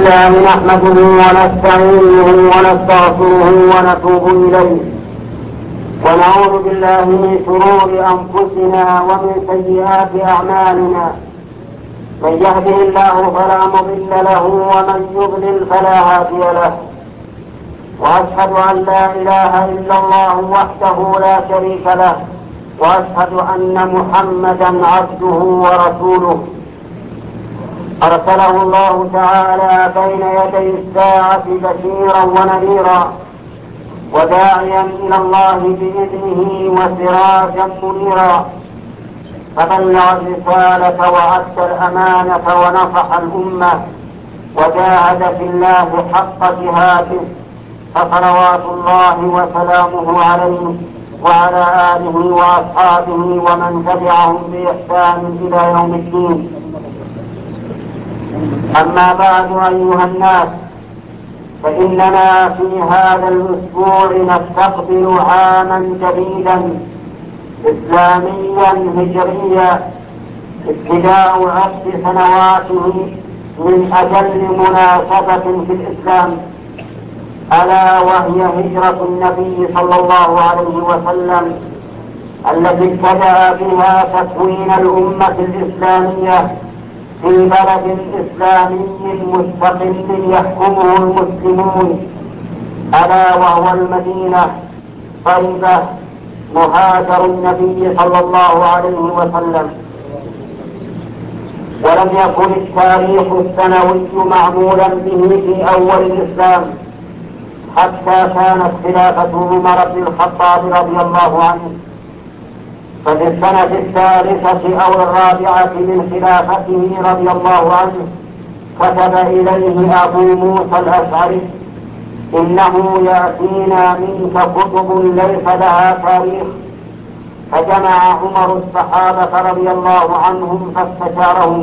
لله نحمده ونستعينه ونستغفره ونتوب إليه ونعوذ بالله من شرور أنفسنا ومن سيئات أعمالنا. من يهده الله فلا مضل له ومن يضلل فلا هادي له، وأشهد أن لا إله إلا الله وحده لا شريك له، وأشهد أن محمدا عبده ورسوله أرسله الله تعالى بين يدي الساعة بشيرا ونذيرا وداعيا إلى الله بإذنه وسراجا منيرا، فبلغ الرسالة وأدى الأمانة ونصح الأمة وجاهد في الله حق جهاده، فصلوات الله وسلامه عليه وعلى آله وأصحابه ومن تبعهم بإحسان إلى يوم الدين. أما بعد أيها الناس، فإننا في هذا الأسبوع نستقبل عاما جديدا إسلاميا هجريا ابتداء 10 سنواته من أجل مناسبة في الإسلام، ألا وهي هجرة النبي صلى الله عليه وسلم التي ابتدأ بها تكوين الأمة الإسلامية في بلد إسلامي مستقل يحكمه المسلمون، ألا وهو المدينة طيبة مهاجر النبي صلى الله عليه وسلم. ولم يكن التاريخ السنوي معمولا به في أول الإسلام حتى كانت خلافة عمر بن الخطاب رضي الله عنه، ففي السنة 3 أو 4 من خلافته رضي الله عنه كتب إليه أبو موسى الأشعري: إنه يأتينا منك كتب ليس لها تاريخ. فجمع عمر الصحابة رضي الله عنهم فاستشارهم،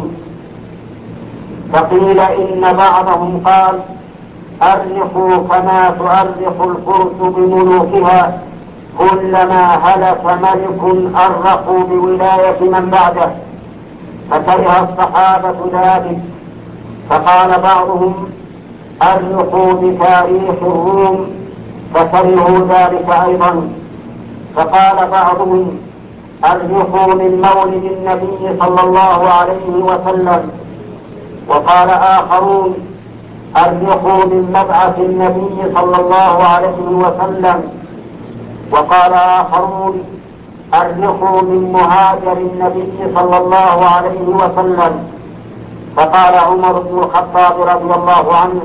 فقيل إن بعضهم قال: أرخوا كما تؤرخ الفرس بملوكها، كلما هلك ملك أرخوا بولاية من بعده. فكره الصحابة ذلك، فقال بعضهم: أرخوا بتاريخ الروم، فكرهوا ذلك أيضا. فقال بعضهم: أرخوا من مولد النبي صلى الله عليه وسلم. وقال آخرون: أرخوا من مبعث النبي صلى الله عليه وسلم. وقال آخرون: أرخوا من مهاجر النبي صلى الله عليه وسلم. فقال عمر بن الخطاب رضي الله عنه: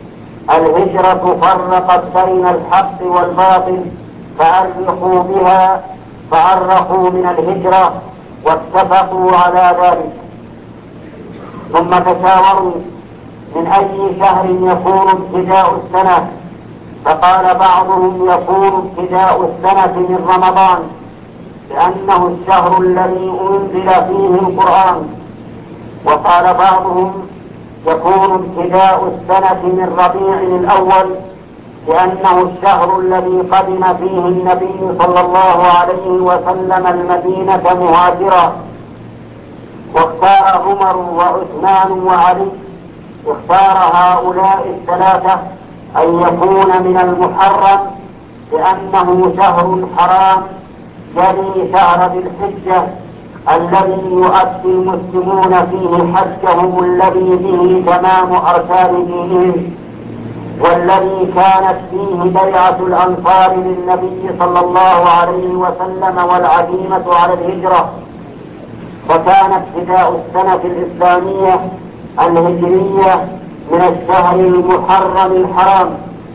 الهجرة فرقت بين الحق والباطل، فأرخوا بها، فأرخوا من الهجرة واتفقوا على ذلك. ثم تشاوروا من أي شهر يكون ابتداء السنة، فقال بعضهم: يكون ابتداء السنة من رمضان، لأنه الشهر الذي أنزل فيه القرآن. وقال بعضهم: يكون ابتداء السنة من ربيع الأول، لأنه الشهر الذي قدم فيه النبي صلى الله عليه وسلم المدينة مهاجرا. واختار عمر وعثمان وعلي، اختار هؤلاء الثلاثة أن يكون من المحرم، لأنه شهر حرام يلي شهر ذي الحجة الذي يؤدي المسلمون فيه حجهم الذي به تمام أركان دينهم، والذي كانت فيه بيعة الأنصار للنبي صلى الله عليه وسلم والعزيمة على الهجرة. وكان ابتداء السنة الإسلامية الهجرية من الشهر المحرم الحرام.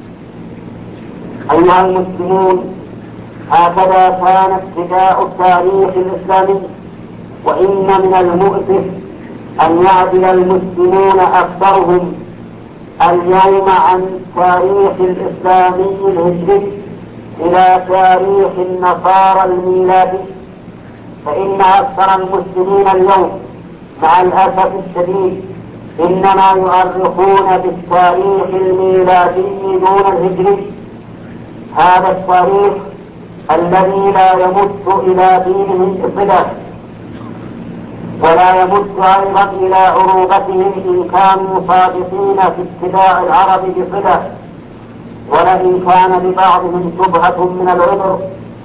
أيها المسلمون، هكذا كان ابتداء التاريخ الإسلامي. وإن من المؤسف أن يعدل المسلمون أكثرهم اليوم عن تاريخ الإسلامي الهجري إلى تاريخ النصارى الميلادي، فإن أكثر المسلمين اليوم مع الأسف الشديد إنما يؤرخون بالتاريخ الميلادي دون الهجري، هذا التاريخ الذي لا يمت إلى دينهم بصلة. ولا يمد أيضا إلى عروبتهم إن كانوا صادقين في اتباع العرب بصلة، ولئن كان لبعضهم شبهة من العذر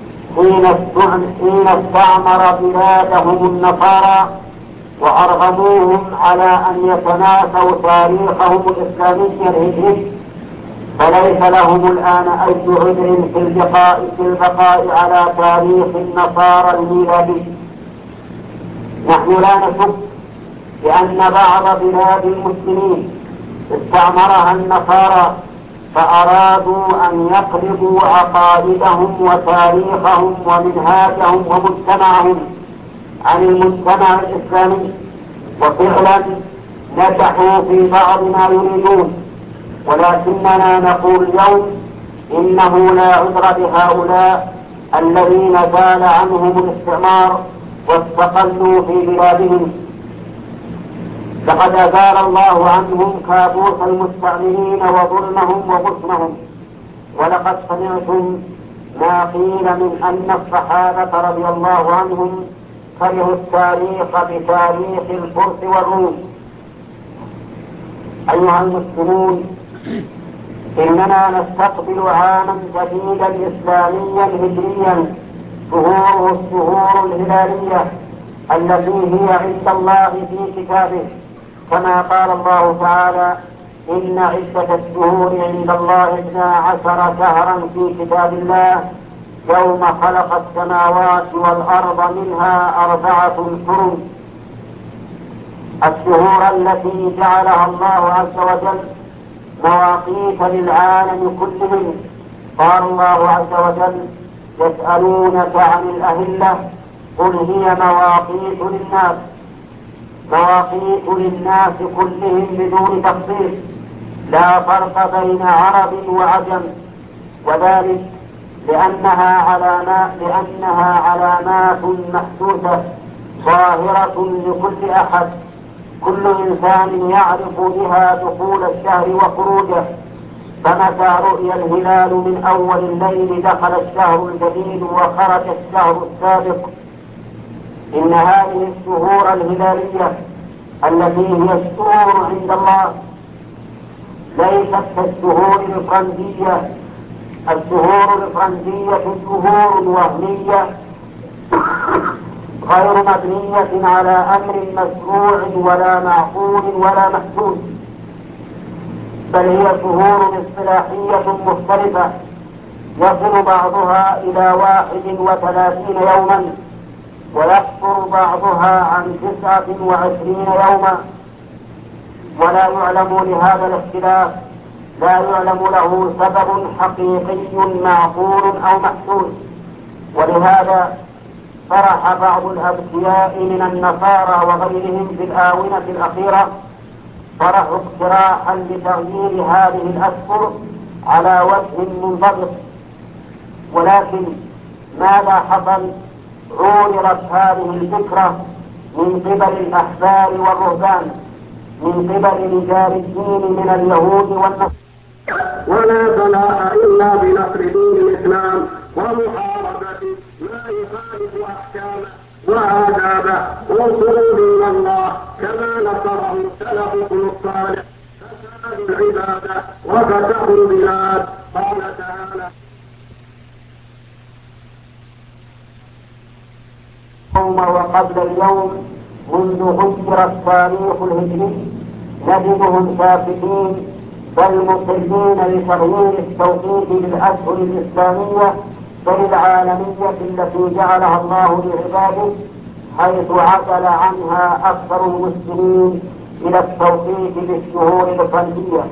حين استعمر بلادهم النصارى وأرغموهم على أن يتناسوا تاريخهم الإسلامي الهجري، فليس لهم الآن أي عذر في البقاء على تاريخ النصارى الميلادي. نحن لا نشك بأن بعض بلاد المسلمين استعمرها النصارى فأرادوا أن يقلبوا عقائدهم وتاريخهم ومنهاجهم ومجتمعهم عن المجتمع الإسلامي، وفعلا نجحوا في بعض ما يريدون، ولكننا نقول اليوم إنه لا عذر بهؤلاء الذين زال عنهم الاستعمار واستقلوا في بلادهم. لقد أزال الله عنهم كابوس المستعمرين وظلمهم وغصنهم، ولقد سمعتم ما قيل من أن الصحابة رضي الله عنهم كرهوا التاريخ بتاريخ الفرس والروم. أيها المسلمون، إننا نستقبل عاما جديدا إسلاميا هجريا شهوره الشهور الهلالية التي هي عند الله في كتابه، كما قال الله تعالى: إن عدة الشهور عند الله 12 شهرا في كتاب الله يوم خلق السماوات والأرض منها 4 حرم. الشهور التي جعلها الله عز وجل مواقيت للعالم كلهم. قال الله عز وجل: يسألونك عن الأهلة قل هي مواقيت للناس كلهم بدون تفصيل، لا فرق بين عرب وعجم، وذلك لأنها علامات محسوسة ظاهرة لكل أحد، كل إنسان يعرف بها دخول الشهر وخروجه. فمتى رؤي الهلال من أول الليل دخل الشهر الجديد وخرج الشهر السابق. إن هذه الشهور الهلالية التي هي الشهور عند الله ليست كالشهور الفرنسية. الشهور الفرنسية شهور وهمية غير مبنية على أمر مشروع ولا معقول ولا محسوس، بل هي شهور اصطلاحية مختلفة يصل بعضها إلى 31 يوما ويقصر بعضها عن 29 يوما، ولا يعلم لهذا الاختلاف، لا يعلم له سبب حقيقي معقول أو محسوس. ولهذا فرح بعض الأذكياء من النصارى وغيرهم في الآونة الأخيرة فرحوا اقتراحا لتغيير هذه الأشهر على وجه منضبط. ولكن ماذا حصل؟ عورت هذه الفكرة من قبل الأحبار والرهبان، من قبل رجال الدين من اليهود والنصارى. ولا صلاح إلا بنصر دين الإسلام ومحاربة ما يخالف أحكامه وآدابه وانصروا دين الله كما نصره سلفكم الصالح فسادوا العبادة وفتحوا البلاد. قال تعالى: يوم وقبل اليوم منذ غير التاريخ الهجري نجدهم ساكتين بل مصرين لتغيير التوقيت للأشهر الإسلامية بل العالمية التي جعلها الله لعباده، حيث عدل عنها أكثر المسلمين إلى التوقيت بالشهور الفردية.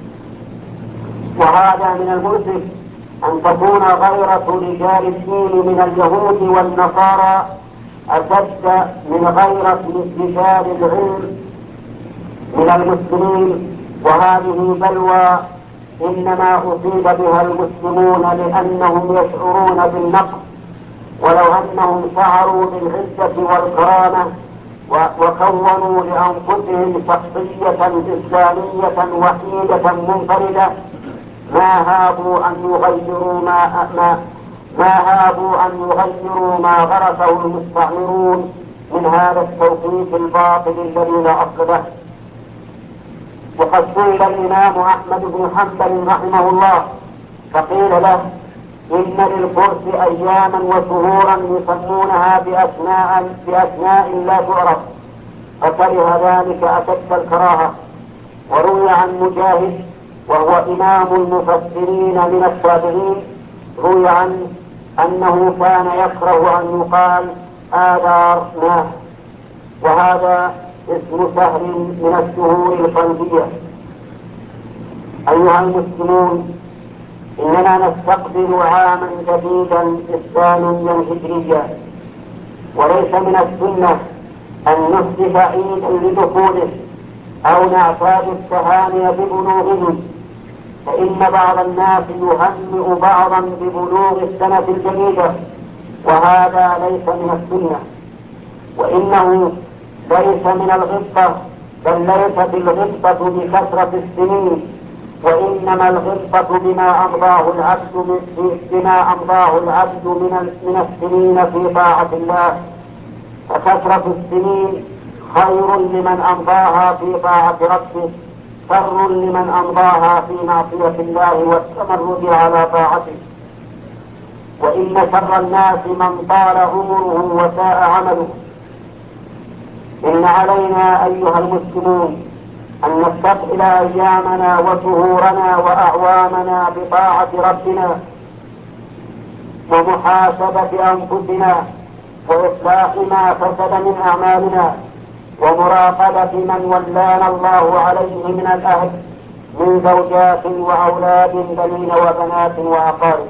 وهذا من المؤسف أن تكون غيرة رجال الدين من اليهود والنصارى أشد من غيرة استشهاد العلم من المسلمين، وهذه بلوى إنما أصيب بها المسلمون لأنهم يشعرون بالنقص، ولو أنهم شعروا بالعزة والكرامة وكونوا لأنفسهم شخصية إسلامية وحيدة منفردة ما هابوا أن يغيروا ما غرسه المستعمرون من هذا التوقيت الباطل الذي لا أصل له. وقد سئل الإمام أحمد بن حنبل رحمه الله فقيل له إن للفرس أياما وشهورا يسمونها بأسماء لا تعرف، فكره ذلك أشد الكراهة. وروي عن مجاهد وهو إمام المفسرين من التابعين، روي عنه أنه كان يكره أن يقال آذار ماه، وهذا اسم شهر من الشهور القلبية. أيها المسلمون، إننا نستقبل عاما جديدا إسلاميا هجريا، وليس من السنة أن نحدث عيدا لدخوله أو نعتاد التهاني ببلوغه، فإن بعض الناس يهنئ بعضا ببلوغ السنة الجديدة، وهذا ليس من السنة، وإنه ليس من الغبطة، بل ليست الغبطة بكثرة السنين، وإنما الغبطة بما أمضاه العبد من السنين في طاعة الله. فكثرة السنين خير لمن أمضاها في طاعة ربه، شر لمن أمضاها في معصية الله والتمرد على طاعته. وإن شر الناس من طال عمره وساء عمله. إن علينا أيها المسلمون أن نستقبل أيامنا وشهورنا وأعوامنا بطاعة ربنا ومحاسبة أنفسنا وإصلاح ما فسد من أعمالنا ومراقبة من ولانا الله عليه من الأهل من زوجات وأولاد بنين وبنات وأقارب.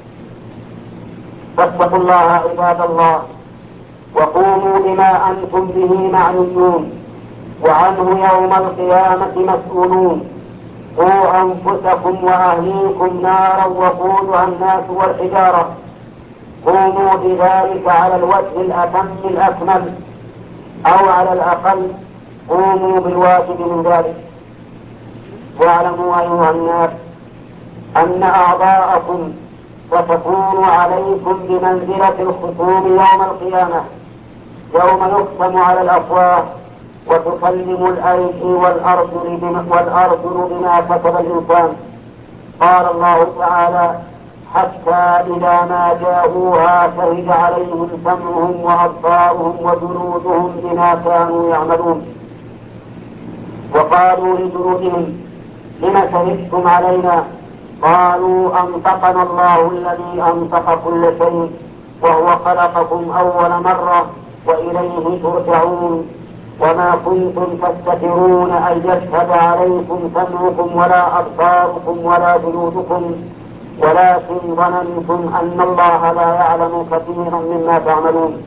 فاتقوا الله عباد الله، وقوموا بما أنتم به معنيون وعنه يوم القيامة مسؤولون. قوا أنفسكم وأهليكم نارا وقودها الناس والحجارة. قوموا بذلك على الوجه الأتم الأكمل، أو على الأقل قوموا بالواجب من ذلك. واعلموا أيها الناس أن أعضاءكم ستكون عليكم بمنزلة الخصوم يوم القيامة، يوم يختم على الأفواه وتكلم الأيدي والأرجل بما كسب الإنسان. قال الله تعالى: حتى إذا ما جاءوها شهد عليهم سمعهم وأبصارهم وجلودهم بما كانوا يعملون. وقالوا لجلودهم: لم شهدتم علينا؟ قالوا: أنطقنا الله الذي أنطق كل شيء وهو خلقكم أول مرة وإليه ترجعون. وما كنتم تستترون أن يشهد عليكم سمعكم ولا أبصاركم ولا جلودكم، ولكن ظننتم أن الله لا يعلم كثيرا مما تعملون.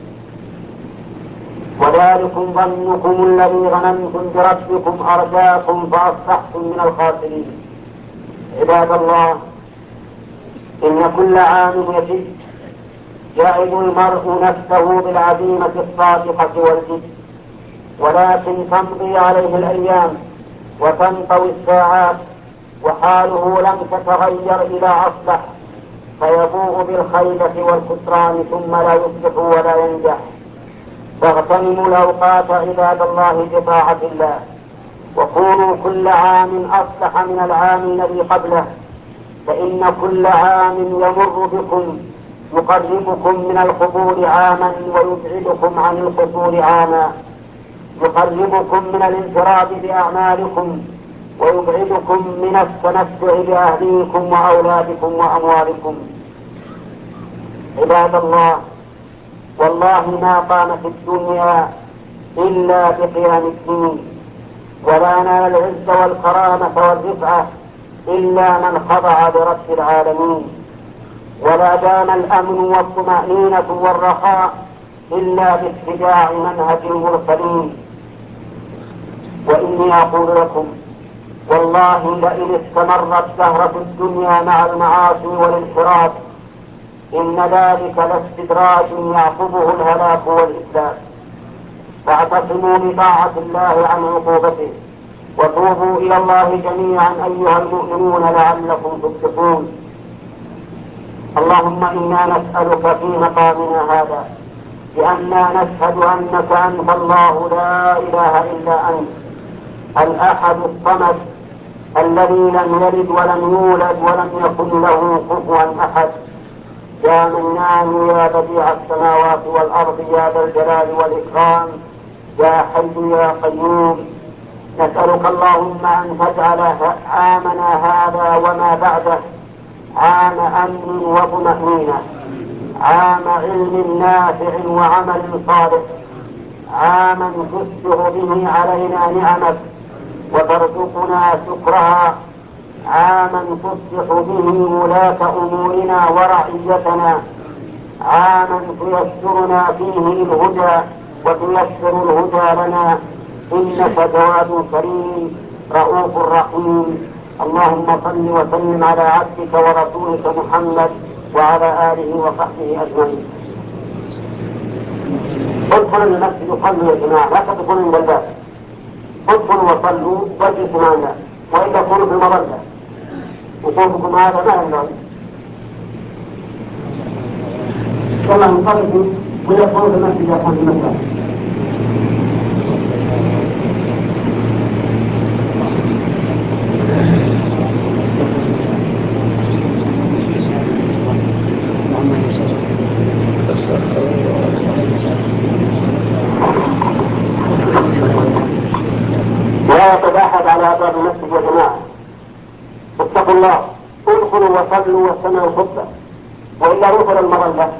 وذلكم ظنكم الذي ظننتم بربكم أرداكم فأصبحتم من الخاسرين. عباد الله، إن كل عام يجد يعد المرء نفسه بالعزيمة الصادقة والجد، ولكن تمضي عليه الأيام وتنطوي الساعات وحاله لم تتغير إلى أصلح، فيبوء بالخيبة والكسران ثم لا يصلح ولا ينجح. فاغتنموا الأوقات عباد الله بطاعة الله، وكونوا كل عام أصلح من العام الذي قبله، فإن كل عام يمر بكم يقربكم من القبول عاما ويبعدكم عن القصور عاما، يقربكم من الانفراد بأعمالكم ويبعدكم من التمتع بأهليكم وأولادكم وأموالكم. عباد الله، والله ما قامت الدنيا إلا بقيام الدين، ولا نال العز والكرامة والرفعة إلا من خضع لرب العالمين، ولا دام الأمن والطمأنينة والرخاء إلا باتباع منهج المرسلين. وإني أقول لكم والله لئن استمرت زهرة الدنيا مع المعاصي والانحراف إن ذلك لاستدراج يعقبه الهلاك والإسلام. فاعتصموا بطاعة الله عن عقوبته، وتوبوا إلى الله جميعا أيها المؤمنون لعلكم تفلحون. اللهم إنا نسألك في مقامنا هذا بأننا نشهد أنك أنت الله لا إله إلا أنت الأحد الصمد الذي لم يلد ولم يولد ولم يكن له كفوا أحد. يا منان يا بديع السماوات والأرض يا ذا الجلال والإكرام يا حي يا قيوم، نسألك اللهم أن تجعل عامنا هذا وما بعده عام أمن وطمأنينة، عام علم نافع وعمل صالح، عاما تسبغ به علينا نعمك وترزقنا شكرها، عاما تصلح به ولاة أمورنا ورعيتنا، عاما تيسرنا فيه الهدى وتيسر الهدى لنا، إنك جواد كريم رؤوف رحيم. اللهم صل وسلم على عبدك ورسولك محمد وعلى آله وصحبه أجمعين. ادخلوا المسجد صلوا يا جماعة، لا تدخلوا من الباب، ادخلوا وصلوا واجلسوا معنا، وإلا كونوا في المظلة وقومكم هذا ما ينبغي. كما انطلقوا ويدخلوا في المسجد يا أخوان المسجد. لا يتباحث على أبواب المسجد يا جماعة، اتقوا الله، ادخلوا وصلوا واستمعوا الخطبة، وإلا روحوا للمظلة.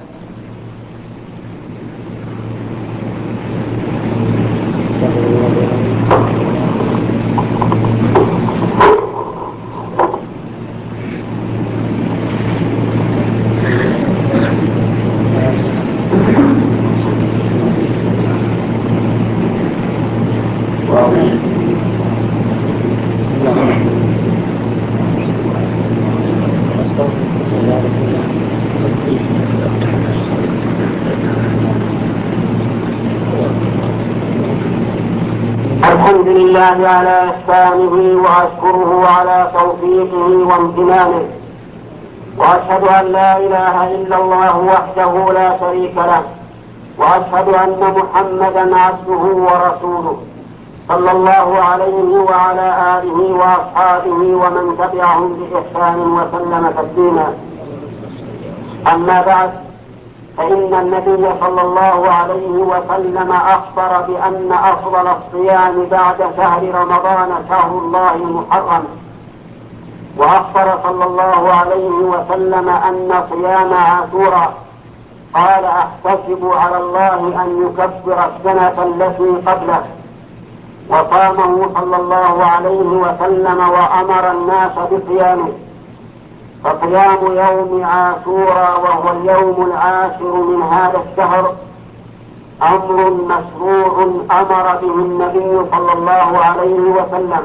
الحمد لله على إحسانه وأشكره على توفيقه وامتنانه، وأشهد أن لا إله إلا الله وحده لا شريك له، وأشهد أن محمدا عبده ورسوله صلى الله عليه وعلى آله وأصحابه ومن تبعهم بإحسان وسلم تسليما. أما بعد، فإن النبي صلى الله عليه وسلم أخبر بأن أفضل الصيام بعد شهر رمضان شهر الله المحرم، وأخبر صلى الله عليه وسلم أن صيام عاشوراء قال أحتسب على الله أن يكفر السنة التي قبله، وصامه صلى الله عليه وسلم وأمر الناس بصيامه. فصيام يوم عاشوراء وهو اليوم العاشر من هذا الشهر أمر مشروع أمر به النبي صلى الله عليه وسلم،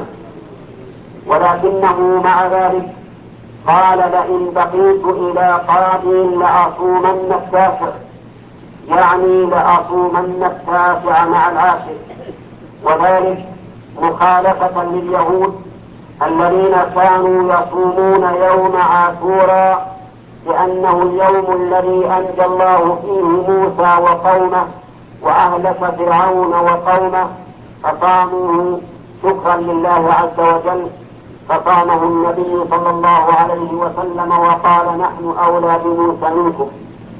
ولكنه مع ذلك قال لئن بقيت إلى قادم لأصومن التاسع، يعني لأصومن التاسع مع العاشر، وذلك مخالفة لليهود الذين كانوا يصومون يوم عاشوراء لأنه اليوم الذي أنجى الله فيه موسى وقومه وأهلك فرعون وقومه، فصاموه شكرا لله عز وجل، فصامه النبي صلى الله عليه وسلم وقال نحن أولى بموسى منكم.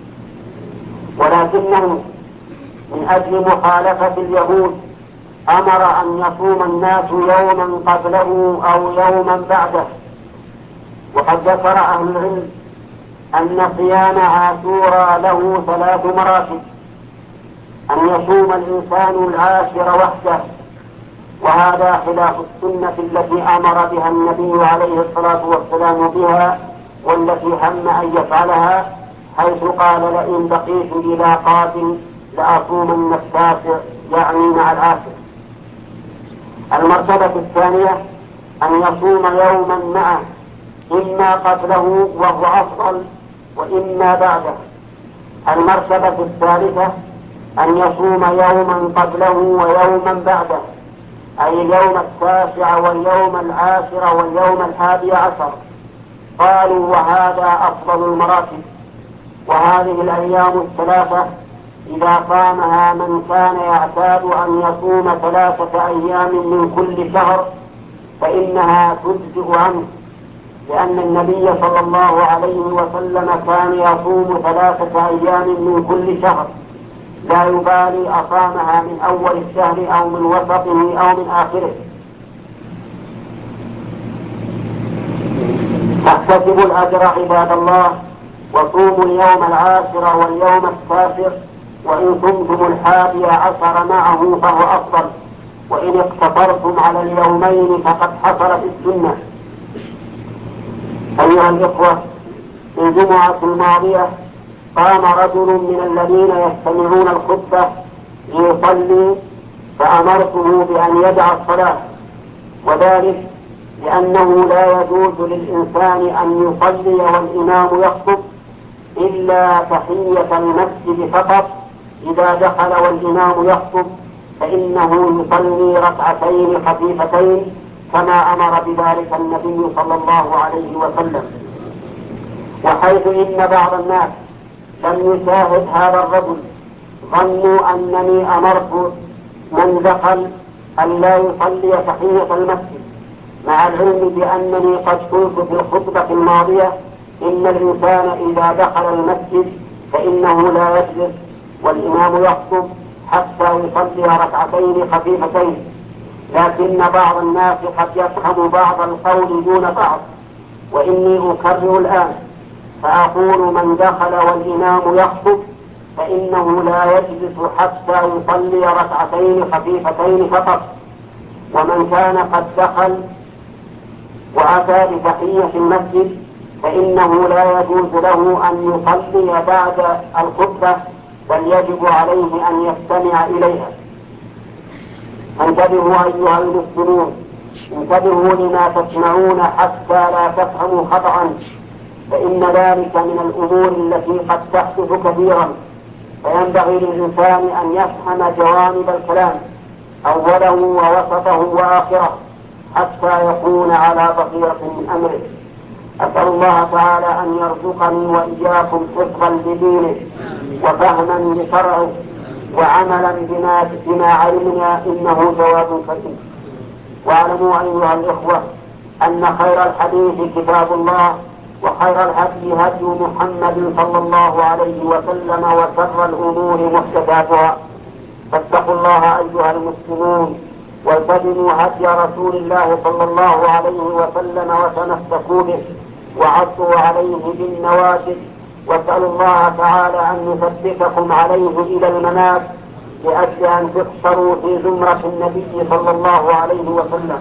ولكنه من أجل مخالفة اليهود أمر أن يصوم الناس يوما قبله أو يوما بعده. وقد ذكر أهل العلم أن صيام عاشوراء له 3 مراتب: أن يصوم الإنسان العاشر وحده، وهذا خلاف السنة التي أمر بها النبي عليه الصلاة والسلام بها والتي هم أن يفعلها، حيث قال لئن بقيت إلى قادم لأصومن التاسع، يعني مع العاشر. المرتبة الثانية أن يصوم يوما معه، إما قبله وهو أفضل وإما بعده. المرتبة الثالثة أن يصوم يوما قبله ويوما بعده، أي اليوم 9 واليوم 10 واليوم 11. قالوا وهذا أفضل المراتب. وهذه الأيام 3 إذا صامها من كان يعتاد أن يصوم 3 أيام من كل شهر فإنها تجزئ عنه، لأن النبي صلى الله عليه وسلم كان يصوم 3 أيام من كل شهر، لا يبالي أصامها من أول الشهر أو من وسطه أو من آخره. فاحتسبوا الأجر عباد الله، وصوموا اليوم 10 واليوم 9، وإن كنتم 11 معه فهو أفضل، وإن اقتصرتم على اليومين فقد حصل في السنة. أيها الإخوة، في الجمعة الماضية قام رجل من الذين يستمعون الخطبة ليصلي، فأمرته بأن يدع الصلاة، وذلك لأنه لا يجوز للإنسان أن يصلي والإمام يخطب إلا تحية المسجد فقط. إذا دخل والإمام يخطب فإنه يصلي 2 خفيفتين كما أمر بذلك النبي صلى الله عليه وسلم. وحيث إن بعض الناس لم يشاهد هذا الرجل ظنوا أنني أمرت من دخل أن لا يصلي تحية المسجد، مع العلم بأنني قد قلت في الخطبة الماضية إن الإنسان إذا دخل المسجد فإنه لا يجلس والإمام يخطب حتى يصلي 2 خفيفتين، لكن بعض الناس قد يفهم بعض القول دون بعض. وإني أكرر الآن فأقول من دخل والإمام يخطب فإنه لا يجلس حتى يصلي 2 خفيفتين فقط. ومن كان قد دخل وأتى بتحية المسجد فإنه لا يجوز له أن يصلي بعد الخطبة، بل يجب عليه أن يستمع إليها. انتبهوا أيها المسلمون، انتبهوا لما تسمعون حتى لا تفهموا خطأ، فإن ذلك من الأمور التي قد تحدث كثيرا، فينبغي للإنسان أن يفهم جوانب الكلام أوله ووسطه وآخره حتى يكون على بصيرة من أمره. أسأل الله تعالى أن يرزقني وإياكم حفظا لدينه وفهما لشرعه وعملا بما علمنا، إنه جواد كريم. واعلموا أيها الإخوة أن خير الحديث كتاب الله، وخير الهدي هدي محمد صلى الله عليه وسلم، وشر الأمور محدثاتها. فاتقوا الله أيها المسلمون والتزموا هدي رسول الله صلى الله عليه وسلم وتمسكوا به وعضوا عليه بالنواجذ، واسألوا الله تعالى أن يثبتكم عليه إلى الممات لأجل أن تحشروا في زمرة النبي صلى الله عليه وسلم.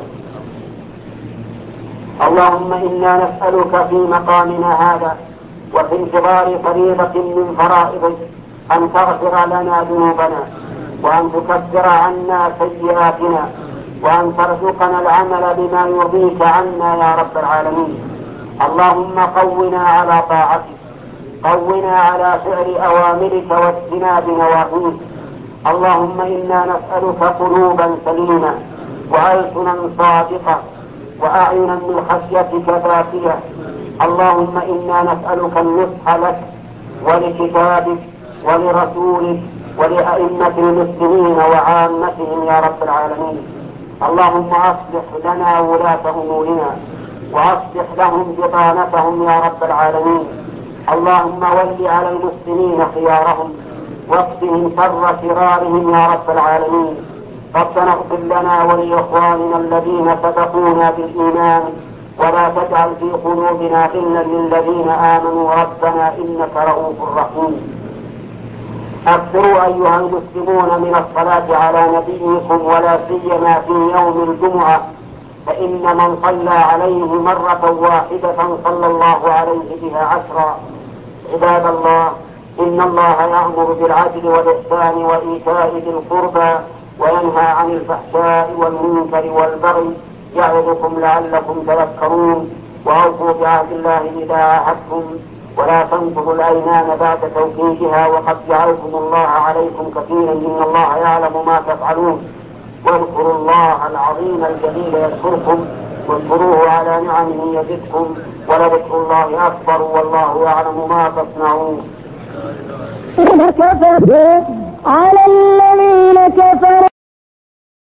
اللهم إنا نسألك في مقامنا هذا وفي انتظار فريضة من فرائضك أن تغفر لنا ذنوبنا، وأن تكفر عنا سيئاتنا، وأن ترزقنا العمل بما يرضيك عنا يا رب العالمين. اللهم قونا على طاعتك، قونا على فعل أوامرك واجتناب نواهيك. اللهم إنا نسألك قلوبا سليمة وألسنا صادقة وأعينا من خشيتك ذاتية. اللهم إنا نسألك النصح لك ولكتابك ولرسولك ولأئمة المسلمين وعامتهم يا رب العالمين. اللهم أصلح لنا ولاة أمورنا وأصلح لهم بطانتهم يا رب العالمين. اللهم ول على المسلمين خيارهم واقفهم شر شرارهم يا رب العالمين. ربنا اغفر لنا ولإخواننا الذين سبقونا بالإيمان، ولا تجعل في قلوبنا غلا للذين آمنوا ربنا إنك رؤوف رحيم. أكثروا أيها المسلمون من الصلاة على نبيكم، ولا سيما في يوم الجمعة، فإن من صلى عليه مرة واحدة صلى الله عليه بها 10. عباد الله، إن الله يأمر بالعدل والإحسان وإيتاء ذي القربى وينهى عن الفحشاء والمنكر والبغي يعظكم لعلكم تذكرون. وأوفوا بعهد الله إذا عاهدتم، ولا تنقضوا الأيمان بعد توكيدها، وقد جعلكم الله عليكم كثيرا إن الله يعلم ما تفعلون. واذكروا الله العظيم الجليل يذكركم، واذكروه على نعمه يزدكم، ولذكر الله أكبر والله يعلم ما تصنعون. كفروا على الذين كفروا